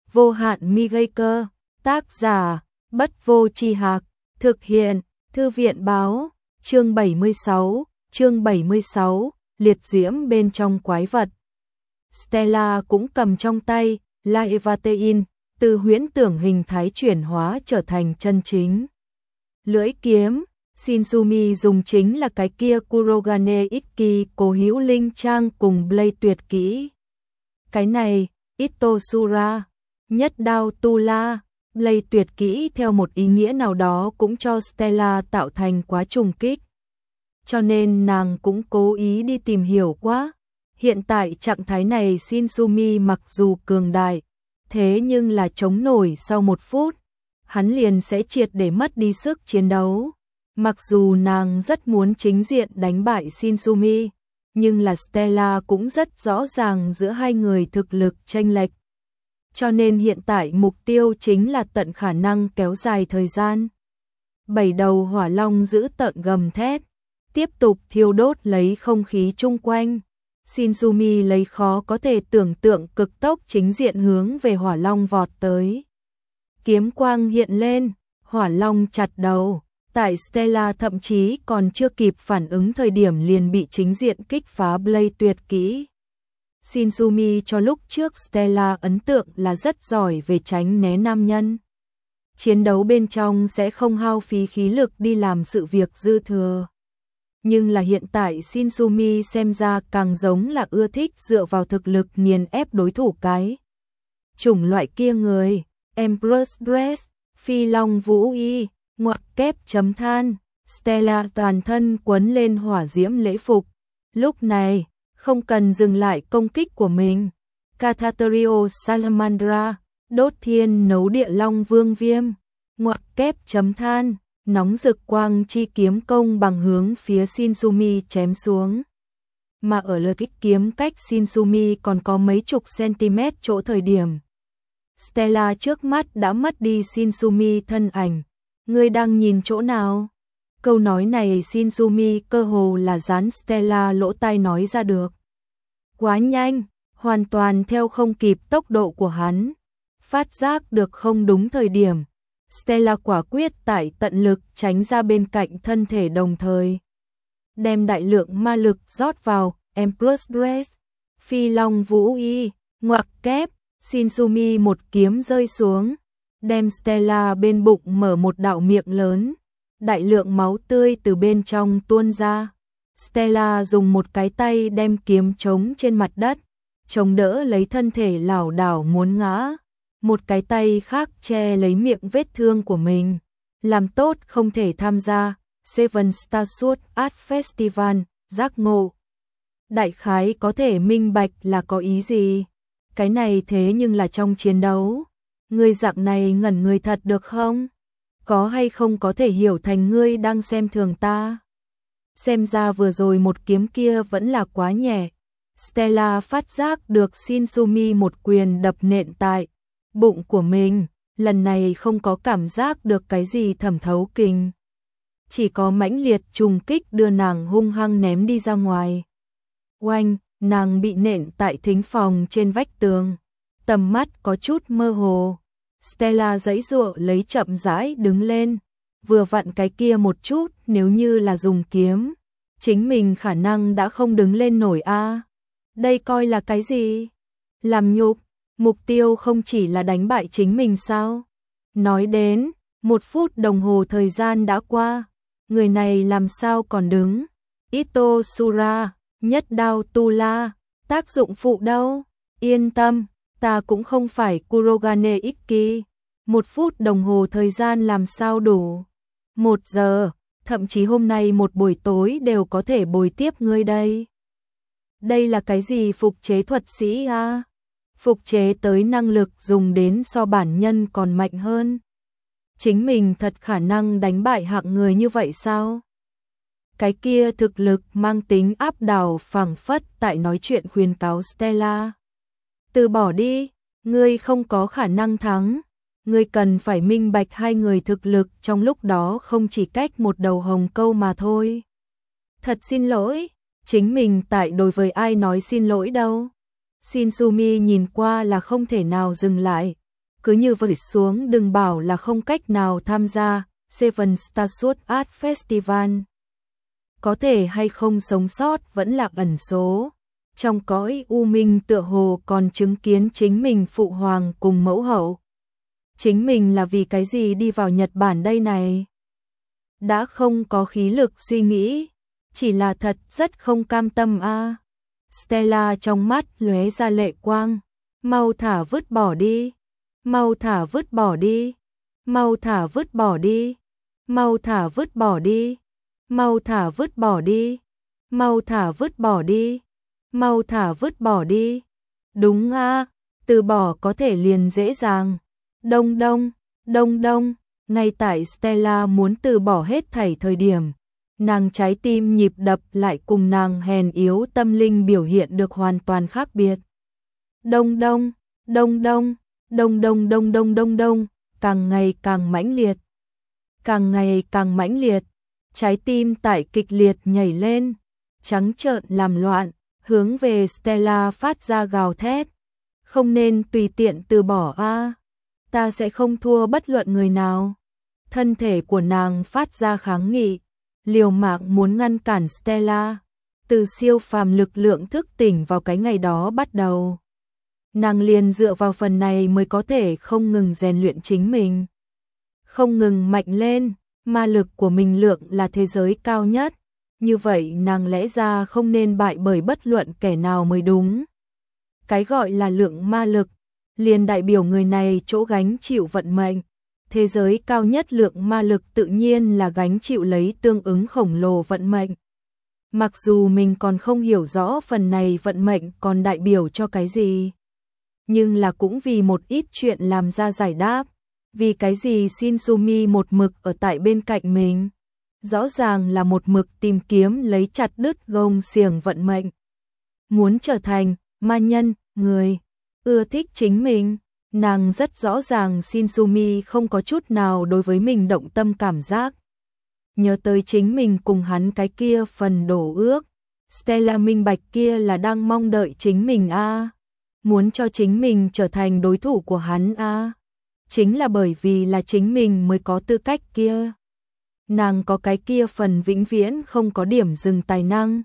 vô hạn mi gây cơ, tác giả, Bất Vô Chi Hạc, thực hiện, Thư viện Báo, chương 76, liệt diễm bên trong quái vật. Stella cũng cầm trong tay, Laevatein, từ huyễn tưởng hình thái chuyển hóa trở thành chân chính. Lưỡi kiếm, Shinsumi dùng chính là cái kia Kurogane Ikki cố hữu linh trang cùng Blade tuyệt kỹ. Cái này, Itosura, nhất đao tu la, Blade tuyệt kỹ theo một ý nghĩa nào đó cũng cho Stella tạo thành quá trùng kích. Cho nên nàng cũng cố ý đi tìm hiểu quá. Hiện tại trạng thái này Shinsumi mặc dù cường đại, thế nhưng là chống nổi sau 1 phút, hắn liền sẽ triệt để mất đi sức chiến đấu. Mặc dù nàng rất muốn chính diện đánh bại Shinsumi, nhưng là Stella cũng rất rõ ràng giữa hai người thực lực chênh lệch. Cho nên hiện tại mục tiêu chính là tận khả năng kéo dài thời gian. 7 đầu hỏa long giữ tợn gầm thét, tiếp tục thiêu đốt lấy không khí chung quanh. Shinsumi lấy khó có thể tưởng tượng cực tốc chính diện hướng về hỏa long vọt tới. Kiếm quang hiện lên, hỏa long chặt đầu, tại Stella thậm chí còn chưa kịp phản ứng thời điểm liền bị chính diện kích phá Blade tuyệt kỹ. Shinsumi cho lúc trước Stella ấn tượng là rất giỏi về tránh né nam nhân. Chiến đấu bên trong sẽ không hao phí khí lực đi làm sự việc dư thừa. Nhưng là hiện tại Shinsumi xem ra càng giống là ưa thích dựa vào thực lực nghiền ép đối thủ cái. Chủng loại kia người, Empress Dress, Phi Long Vũ Y, ngoặc kép chấm than, Stella toàn thân quấn lên hỏa diễm lễ phục. Lúc này, không cần dừng lại công kích của mình. Cathaterio Salamandra, đốt thiên nấu địa long vương viêm, ngoặc kép chấm than, nóng rực quang chi kiếm công bằng hướng phía Shinsumi chém xuống. Mà ở lượt kích kiếm cách Shinsumi còn có mấy chục cm chỗ thời điểm. Stella trước mắt đã mất đi Shinsumi thân ảnh. Ngươi đang nhìn chỗ nào? Câu nói này Shinsumi cơ hồ là dán Stella lỗ tai nói ra được. Quá nhanh, hoàn toàn theo không kịp tốc độ của hắn. Phát giác được không đúng thời điểm. Stella quả quyết tại tận lực tránh ra bên cạnh thân thể đồng thời. Đem đại lượng ma lực rót vào, Empress Dress, Phi Long Vũ Y, ngoặc kép, Shinsumi một kiếm rơi xuống. Đem Stella bên bụng mở một đạo miệng lớn. Đại lượng máu tươi từ bên trong tuôn ra. Stella dùng một cái tay đem kiếm chống trên mặt đất, chống đỡ lấy thân thể lảo đảo muốn ngã. Một cái tay khác che lấy miệng vết thương của mình. Làm tốt không thể tham gia Seven Star Sword Art Festival, giác ngộ. Đại khái có thể minh bạch là có ý gì. Cái này thế nhưng là trong chiến đấu. Ngươi dạng này ngẩn người thật được không? Có hay không có thể hiểu thành ngươi đang xem thường ta? Xem ra vừa rồi một kiếm kia vẫn là quá nhẹ. Stella phát giác được Shinsumi một quyền đập nện tại bụng của mình, lần này không có cảm giác được cái gì thẩm thấu kình. Chỉ có mãnh liệt trùng kích đưa nàng hung hăng ném đi ra ngoài. Oanh, nàng bị nện tại thính phòng trên vách tường. Tầm mắt có chút mơ hồ. Stella giãy giụa lấy chậm rãi đứng lên. Vừa vặn cái kia một chút nếu như là dùng kiếm. Chính mình khả năng đã không đứng lên nổi a. Đây coi là cái gì? Làm nhục. Mục tiêu không chỉ là đánh bại chính mình sao? Nói đến, 1 phút đồng hồ thời gian đã qua. Người này làm sao còn đứng? Itosura, nhất đao tu la, tác dụng phụ đâu? Yên tâm, ta cũng không phải Kurogane Ikki. 1 phút đồng hồ thời gian làm sao đủ? 1 giờ, thậm chí hôm nay một buổi tối đều có thể bồi tiếp ngươi đây. Đây là cái gì phục chế thuật sĩ a? Phục chế tới năng lực dùng đến so bản nhân còn mạnh hơn. Chính mình thật khả năng đánh bại hạng người như vậy sao? Cái kia thực lực mang tính áp đảo phảng phất tại nói chuyện khuyên cáo Stella. Từ bỏ đi, ngươi không có khả năng thắng. Ngươi cần phải minh bạch hai người thực lực trong lúc đó không chỉ cách một đầu hồng câu mà thôi. Thật xin lỗi, chính mình tại đối với ai nói xin lỗi đâu. Shinsumi nhìn qua là không thể nào dừng lại. cứ như vượt xuống đừng bảo là không cách nào tham gia Seven Stars Art Festival. Có thể hay không sống sót vẫn là ẩn số. Trong cõi u minh tựa hồ còn chứng kiến chính mình phụ hoàng cùng mẫu hậu. Chính mình là vì cái gì đi vào Nhật Bản đây này? Đã không có khí lực suy nghĩ, chỉ là thật rất không cam tâm a. Stella trong mắt lóe ra lệ quang, mau thả vứt bỏ đi, mau thả vứt bỏ đi, mau thả vứt bỏ đi, mau thả vứt bỏ đi, mau thả vứt bỏ đi, mau thả vứt bỏ đi, mau thả vứt bỏ đi. Đúng a, từ bỏ có thể liền dễ dàng. Đông đông, đông đông, ngay tại Stella muốn từ bỏ hết thảy thời điểm, nàng trái tim nhịp đập lại cùng nàng hèn yếu tâm linh biểu hiện được hoàn toàn khác biệt. Đông đông, đông đông, đông đông đông đông đông đông, càng ngày càng mãnh liệt. Càng ngày càng mãnh liệt, trái tim tại kịch liệt nhảy lên, trắng trợn làm loạn, hướng về Stella phát ra gào thét. Không nên tùy tiện từ bỏ a, ta sẽ không thua bất luận người nào. Thân thể của nàng phát ra kháng nghị, liều mạng muốn ngăn cản Stella. Từ siêu phàm lực lượng thức tỉnh vào cái ngày đó bắt đầu, nàng liền dựa vào phần này mới có thể không ngừng rèn luyện chính mình, không ngừng mạnh lên. Ma lực của mình lượng là thế giới cao nhất, như vậy nàng lẽ ra không nên bại bởi bất luận kẻ nào mới đúng. Cái gọi là lượng ma lực liền đại biểu người này chỗ gánh chịu vận mệnh. Thế giới cao nhất lượng ma lực tự nhiên là gánh chịu lấy tương ứng khổng lồ vận mệnh. Mặc dù mình còn không hiểu rõ phần này vận mệnh còn đại biểu cho cái gì, nhưng là cũng vì một ít chuyện làm ra giải đáp. Vì cái gì Shinsumi một mực ở tại bên cạnh mình? Rõ ràng là một mực tìm kiếm lấy chặt đứt gông xiềng vận mệnh. Muốn trở thành ma nhân, người ưa thích chính mình. Nàng rất rõ ràng Shinsumi không có chút nào đối với mình động tâm cảm giác. Nhớ tới chính mình cùng hắn cái kia phần đổ ước, Stella minh bạch kia là đang mong đợi chính mình a, muốn cho chính mình trở thành đối thủ của hắn a. Chính là bởi vì là chính mình mới có tư cách kia. Nàng có cái kia phần vĩnh viễn không có điểm dừng tài năng.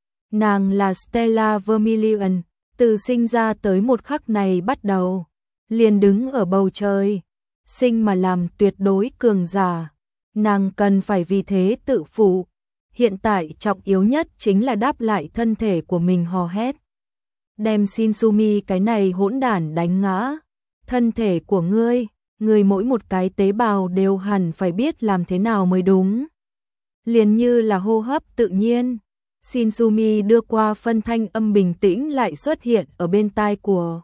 Nàng là Stella Vermilion, từ sinh ra tới một khắc này bắt đầu, liền đứng ở bầu trời, sinh mà làm tuyệt đối cường giả. Nàng cần phải vì thế tự phụ. Hiện tại trọng yếu nhất chính là đáp lại thân thể của mình hò hét. Đem Shinsumi cái này hỗn đản đánh ngã. Thân thể của ngươi, người mỗi một cái tế bào đều hẳn phải biết làm thế nào mới đúng. Liền như là hô hấp tự nhiên. Shinsumi đưa qua phân thanh âm bình tĩnh lại xuất hiện ở bên tai của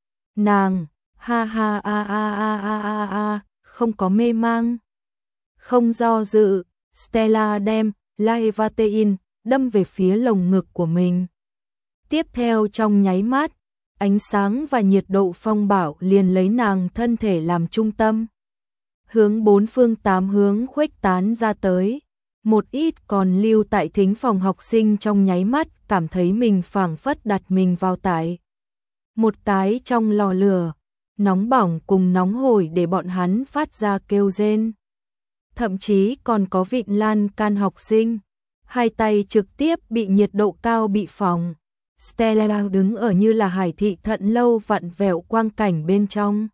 nàng. Ha ha a a a a a a, không có mê mang, không do dự, Stella đem Laevatein đâm về phía lồng ngực của mình. Tiếp theo trong nháy mắt, ánh sáng và nhiệt độ phong bạo liền lấy nàng thân thể làm trung tâm, hướng bốn phương tám hướng khuếch tán ra tới. Một ít còn lưu tại thính phòng học sinh trong nháy mắt cảm thấy mình phảng phất đặt mình vào tại một cái trong lò lửa, nóng bỏng cùng nóng hổi để bọn hắn phát ra kêu rên. Thậm chí còn có vịn lan can học sinh, hai tay trực tiếp bị nhiệt độ cao bị phỏng. Stella đứng ở như là hải thị thận lâu vặn vẹo quang cảnh bên trong.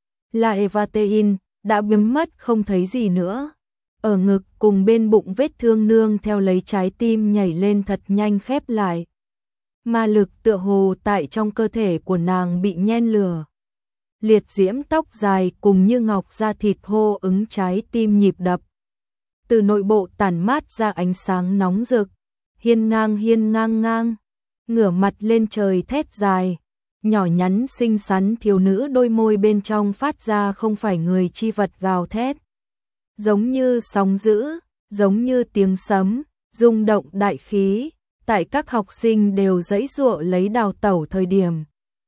Laevatein đã biến mất không thấy gì nữa. Ở ngực cùng bên bụng vết thương nương theo lấy trái tim nhảy lên thật nhanh khép lại. Ma lực tựa hồ tại trong cơ thể của nàng bị nhen lửa. Liệt diễm tóc dài cùng như ngọc da thịt hô ứng trái tim nhịp đập. Từ nội bộ tản mát ra ánh sáng nóng rực, hiên ngang ngang, ngửa mặt lên trời thét dài, nhỏ nhắn xinh xắn thiếu nữ đôi môi bên trong phát ra không phải người chi vật gào thét. Giống như sóng dữ, giống như tiếng sấm, rung động đại khí, tại các học sinh đều giãy giụa lấy đào tẩu thời điểm.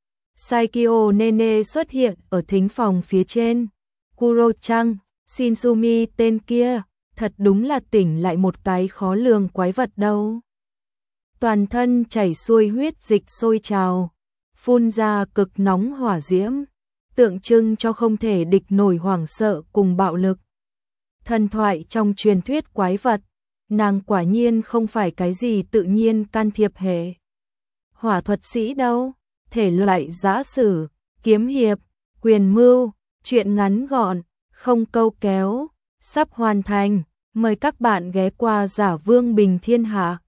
Saikyo Nene xuất hiện ở thính phòng phía trên. Kuro-chan, Shinsumi tên kia, thật đúng là tỉnh lại một cái khó lường quái vật đâu. Toàn thân chảy xuôi huyết dịch sôi trào, phun ra cực nóng hỏa diễm, tượng trưng cho không thể địch nổi hoảng sợ cùng bạo lực. Thần thoại trong truyền thuyết quái vật, nàng quả nhiên không phải cái gì tự nhiên can thiệp hệ. Hỏa thuật sĩ đâu, thể loại giã sử, kiếm hiệp, quyền mưu, truyện ngắn gọn, không câu kéo, sắp hoàn thành, mời các bạn ghé qua Giả Vương Bình Thiên Hạ.